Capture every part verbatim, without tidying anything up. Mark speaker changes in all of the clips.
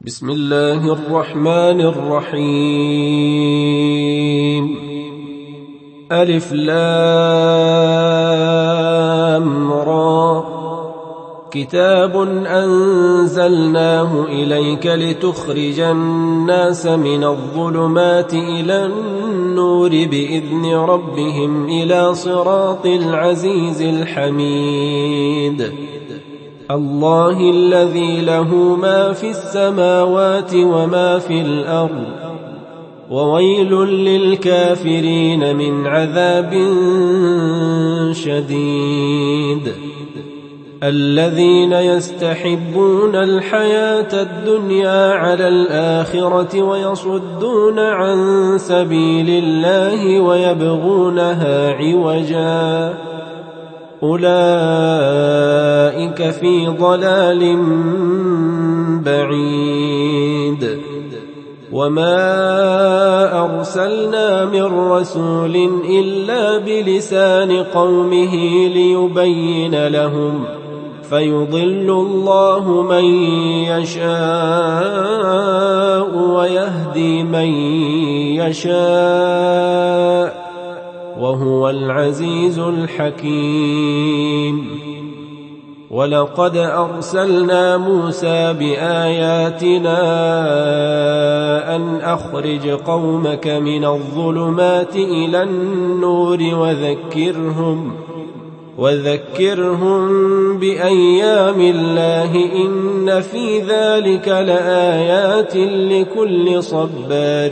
Speaker 1: بسم الله الرحمن الرحيم. ألف لام را. كتاب أنزلناه إليك لتخرج الناس من الظلمات إلى النور بإذن ربهم إلى صراط العزيز الحميد. الله الذي له ما في السماوات وما في الأرض، وويل للكافرين من عذاب شديد. الذين يستحبون الحياة الدنيا على الآخرة ويصدون عن سبيل الله ويبغونها عوجا، أولئك في ضلال بعيد. وما أرسلنا من رسول إلا بلسان قومه ليبين لهم، فيضل الله من يشاء ويهدي من يشاء، وهو العزيز الحكيم. ولقد أرسلنا موسى بآياتنا أن أخرج قومك من الظلمات إلى النور وذكرهم وذكرهم بأيام الله، إن في ذلك لآيات لكل صبار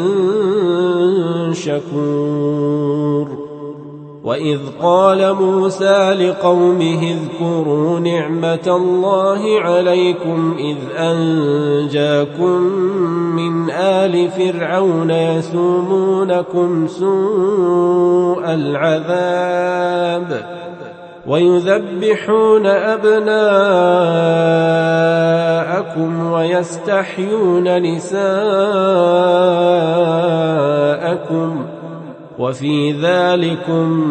Speaker 1: شكور. وإذ قال موسى لقومه اذكروا نعمة الله عليكم إذ أنجاكم من آل فرعون يسومونكم سوء العذاب ويذبحون أبناءكم ويستحيون نساءكم، وفي ذلكم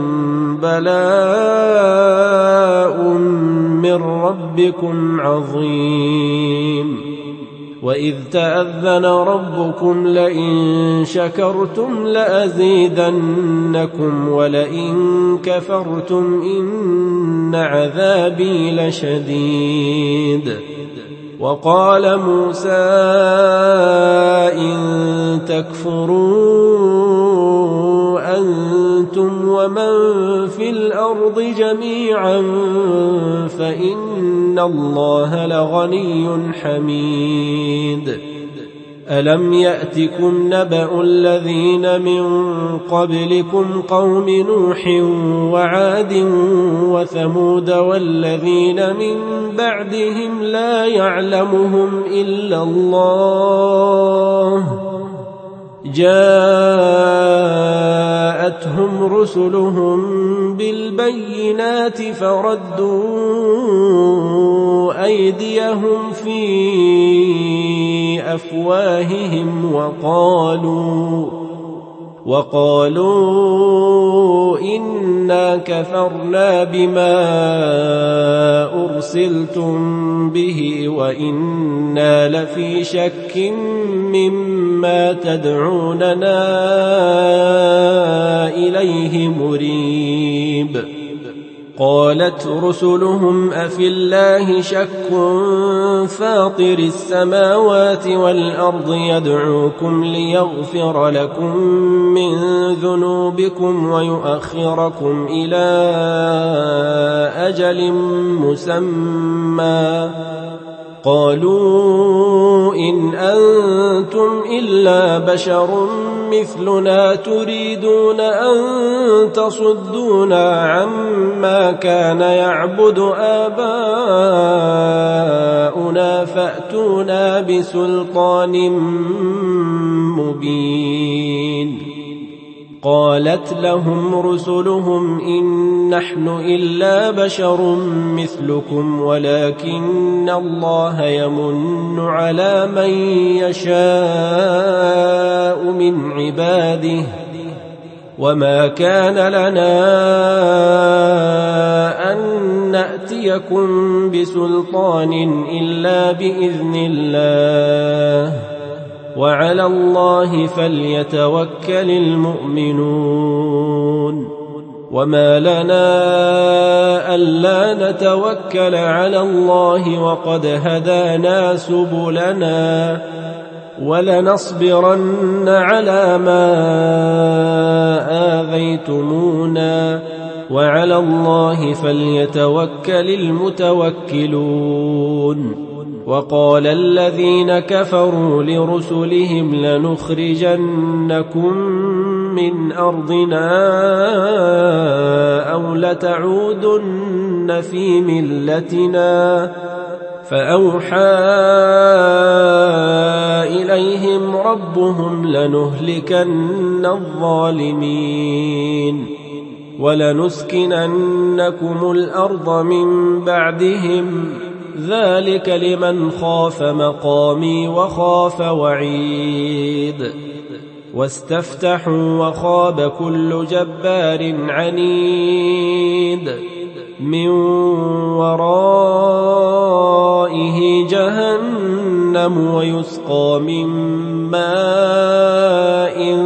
Speaker 1: بلاء من ربكم عظيم. وإذ تأذن ربكم لئن شكرتم لأزيدنكم ولئن كفرتم إن عذابي لشديد. وقال موسى إن تكفروا أنتم ومن في الأرض جميعا فإن الله لغني حميد. ألم يأتكم نبأ الذين من قبلكم قوم نوح وعاد وثمود والذين من بعدهم لا يعلمهم إلا الله، جاءتهم رسلهم بالبينات فردوا أيديهم في أفواههم وقالوا وقالوا إنا كفرنا بما أرسلتم به وإنا لفي شك مما تدعوننا إليه مريب. قالت رسلهم أفي الله شك فاطر السماوات والأرض يدعوكم ليغفر لكم من ذنوبكم ويؤخركم إلى أجل مسمى، قالوا إن أنتم إلا بشر مثلنا تريدون أن تصدونا عما كان يعبد آباؤنا فأتونا بسلطان مبين. قالت لهم رسلهم إن نحن إلا بشر مثلكم ولكن الله يمن على من يشاء من عباده، وما كان لنا أن نأتيكم بسلطان إلا بإذن الله، وعلى الله فليتوكل المؤمنون وما لنا ألا نتوكل على الله وقد هدانا سبلنا ولنصبرن على ما آذيتمونا وعلى الله فليتوكل المتوكلون وقال الذين كفروا لرسلهم لنخرجنكم من أرضنا أو لتعودن في ملتنا فأوحى إليهم ربهم لنهلكن الظالمين ولنسكننكم الأرض من بعدهم ذلك لمن خاف مقامي وخاف وعيد واستفتحوا وخاب كل جبار عنيد من ورائه جهنم ويسقى من ماء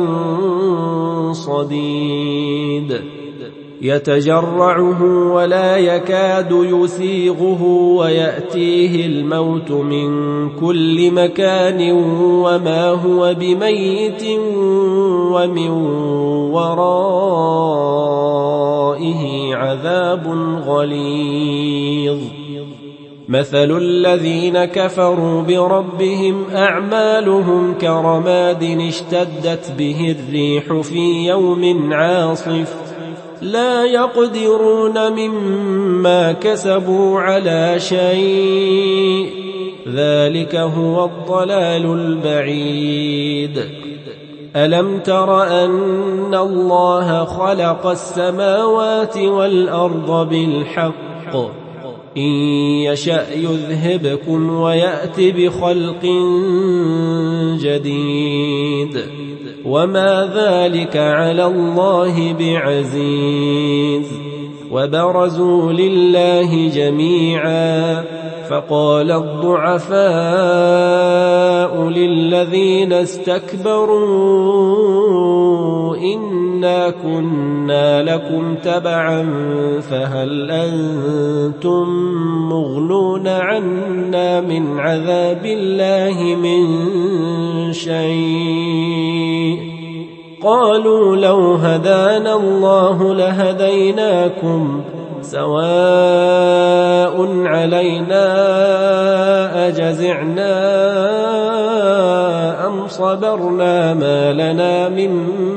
Speaker 1: صديد يتجرعه ولا يكاد يسيغه ويأتيه الموت من كل مكان وما هو بميت ومن ورائه عذاب غليظ مثل الذين كفروا بربهم أعمالهم كرماد اشتدت به الريح في يوم عاصف لا يقدرون مما كسبوا على شيء ذلك هو الضلال البعيد ألم تر أن الله خلق السماوات والأرض بالحق إن يشأ يذهبكم ويأت بخلق جديد وما ذلك على الله بعزيز وبرزوا لله جميعا فقال الضعفاء للذين استكبروا إنا كنا لكم تبعا فهل أنتم مغنون عنا من عذاب الله من شيء قالوا لو هدانا الله لهديناكم سواء علينا أجزعنا أم صبرنا ما لنا من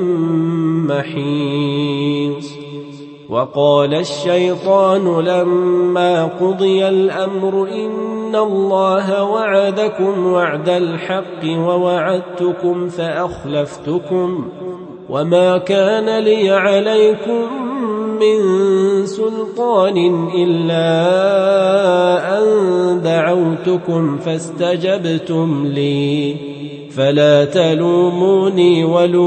Speaker 1: محيص وقال الشيطان لما قضي الأمر إن الله وعدكم وعد الحق ووعدتكم فأخلفتكم وما كان لي عليكم من سلطان إلا أن دعوتكم فاستجبتم لي فلا تلوموني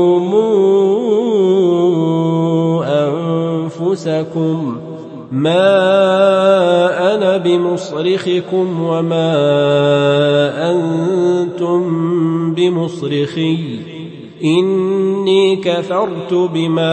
Speaker 1: ولوموا أنفسكم ما أنا بمصرخكم وما أنتم بمصرخي إني كفرت بما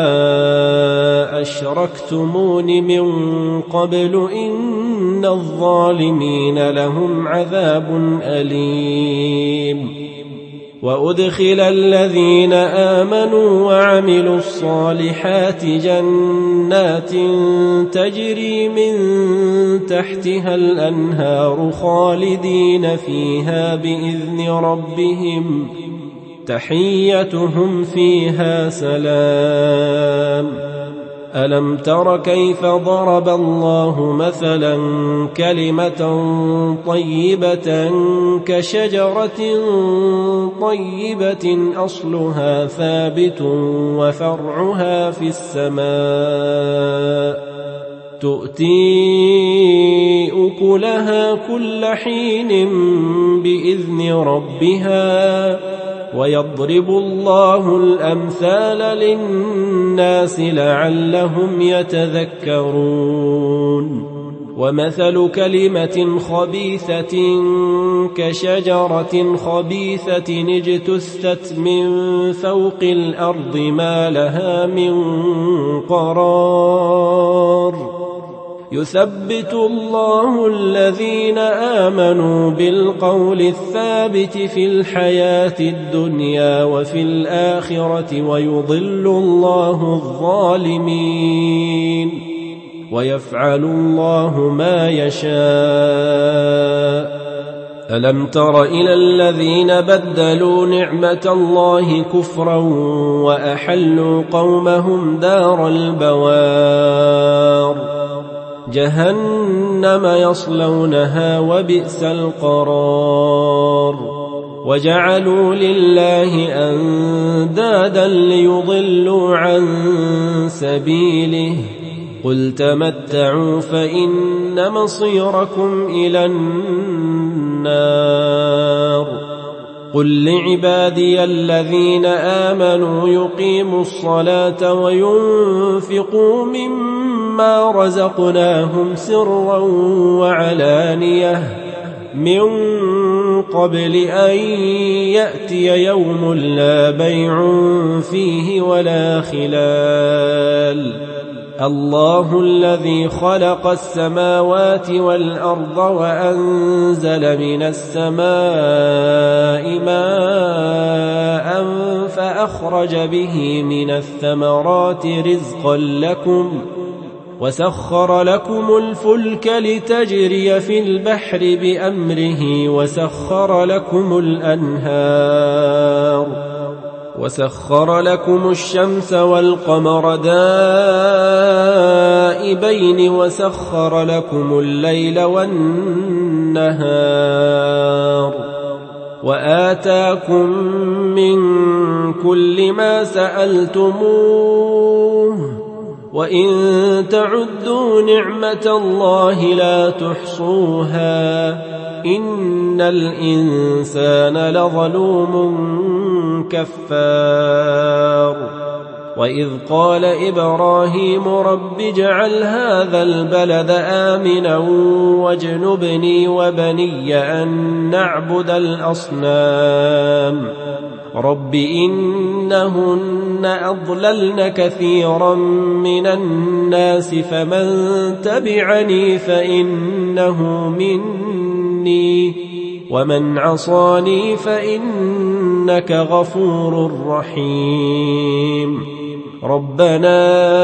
Speaker 1: أشركتمون من قبل إن الظالمين لهم عذاب أليم وأدخل الذين آمنوا وعملوا الصالحات جنات تجري من تحتها الأنهار خالدين فيها بإذن ربهم تحيتهم فيها سلام ألم تر كيف ضرب الله مثلا كلمة طيبة كشجرة طيبة أصلها ثابت وفرعها في السماء تؤتي أكلها كل حين بإذن ربها ويضرب الله الأمثال للناس لعلهم يتذكرون ومثل كلمة خبيثة كشجرة خبيثة اجتثت من فوق الأرض ما لها من قرار يثبت الله الذين آمنوا بالقول الثابت في الحياة الدنيا وفي الآخرة ويضل الله الظالمين ويفعل الله ما يشاء. ألم تر إلى الذين بدلوا نعمة الله كفرا وأحلوا قومهم دار البوار جهنم يصلونها وبئس القرار وجعلوا لله أندادا ليضلوا عن سبيله قل تمتعوا فإن مصيركم إلى النار قل لعبادي الذين آمنوا يقيموا الصلاة وينفقوا مما رزقناهم سرا وعلانية من قبل أن يأتي يوم لا بيع فيه ولا خلال الله الذي خلق السماوات والأرض وأنزل من السماء ماء فأخرج به من الثمرات رزقا لكم وسخر لكم الفلك لتجري في البحر بأمره وسخر لكم الأنهار وسخر لكم الشمس والقمر دائبين وسخر لكم الليل والنهار وآتاكم من كل ما سألتموه وإن تعدوا نعمة الله لا تحصوها إن الإنسان لظلوم كفار وإذ قال إبراهيم رب اجعل هذا البلد آمنا واجنبني وبني أن نعبد الأصنام رب إنهن أضللن كثيرا من الناس فمن تبعني فإنه مني ومن عصاني فإنك غفور رحيم ربنا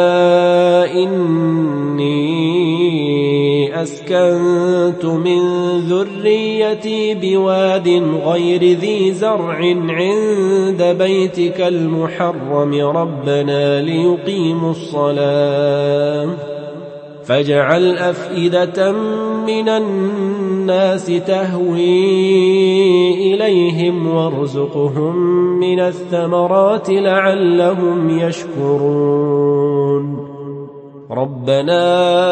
Speaker 1: إني أسكنت من ذريتي بواد غير ذي زرع عند بيتك المحرم ربنا ليقيموا الصلاة فاجعل أفئدة من الناس تهوي إليهم وارزقهم من الثمرات لعلهم يشكرون ربنا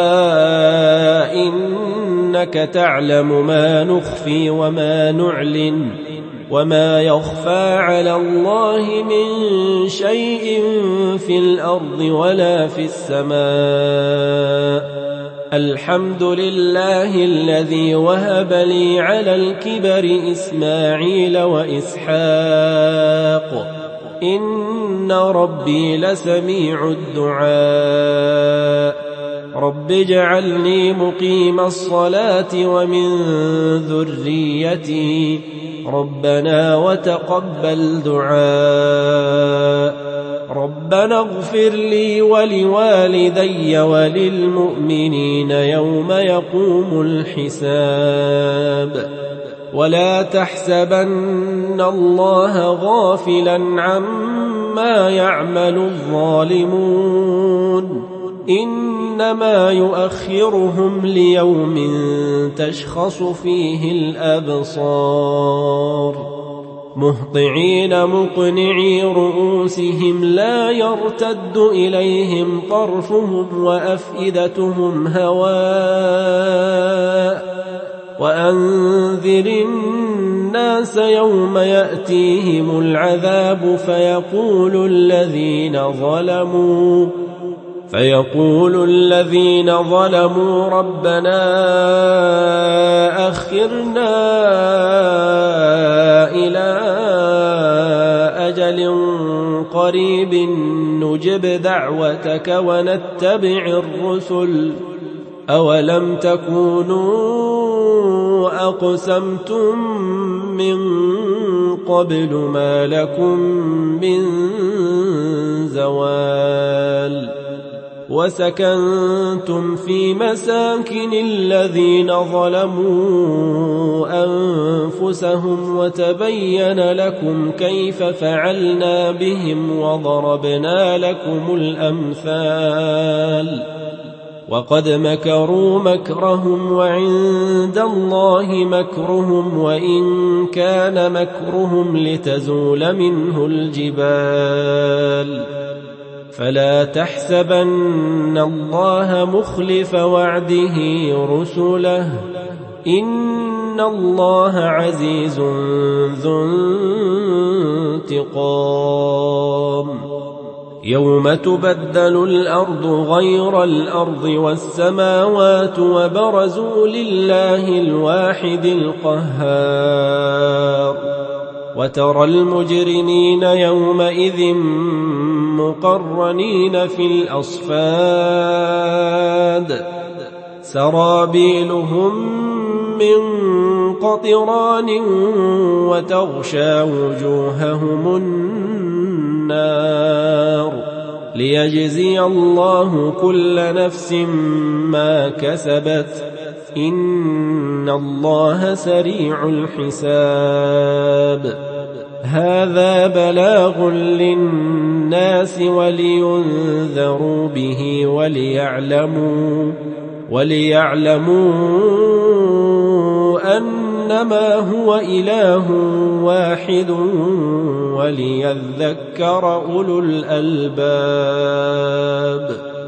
Speaker 1: إنك تعلم ما نخفي وما نعلن وما يخفى على الله من شيء في الأرض ولا في السماء الحمد لله الذي وهب لي على الكبر إسماعيل وإسحاق إن ربي لسميع الدعاء رب اجعلني مقيم الصلاة ومن ذريتي ربنا وتقبل دعاء ربنا اغفر لي ولوالدي وللمؤمنين يوم يقوم الحساب ولا تحسبن الله غافلا عما يعمل الظالمون إنما يؤخرهم ليوم تشخص فيه الأبصار مهطعين مقنعي رؤوسهم لا يرتد إليهم طرفهم وأفئدتهم هواء وأنذر الناس يوم يأتيهم العذاب فيقول الذين ظلموا فيقول الذين ظلموا ربنا أخرنا إلى أجل قريب نجب دعوتك ونتبع الرسل أولم تكونوا أقسمتم من قبل ما لكم من زوال وسكنتم في مساكن الذين ظلموا أنفسهم وتبين لكم كيف فعلنا بهم وضربنا لكم الأمثال وقد مكروا مكرهم وعند الله مكرهم وإن كان مكرهم لتزول منه الجبال فلا تحسبن الله مخلف وعده رسله إن الله عزيز ذو انتقام يوم تبدل الأرض غير الأرض والسماوات وبرزوا لله الواحد القهار وترى المجرمين يومئذ مقرنين في الأصفاد سرابيلهم من قطران وتغشى وجوههم النار ليجزي الله كل نفس ما كسبت إن الله سريع الحساب هذا بلاغ للناس ولينذروا به وليعلموا وليعلموا أنما هو إله واحد وليذكر أولو الألباب